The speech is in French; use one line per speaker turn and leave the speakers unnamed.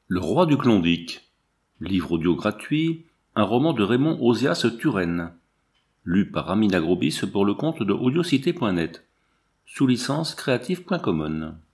Le roi du Klondike, livre audio gratuit, un roman de Raymond Ozias Turenne, lu par Amina Grobis pour le compte de audiocité.net, sous licence Creative.commons.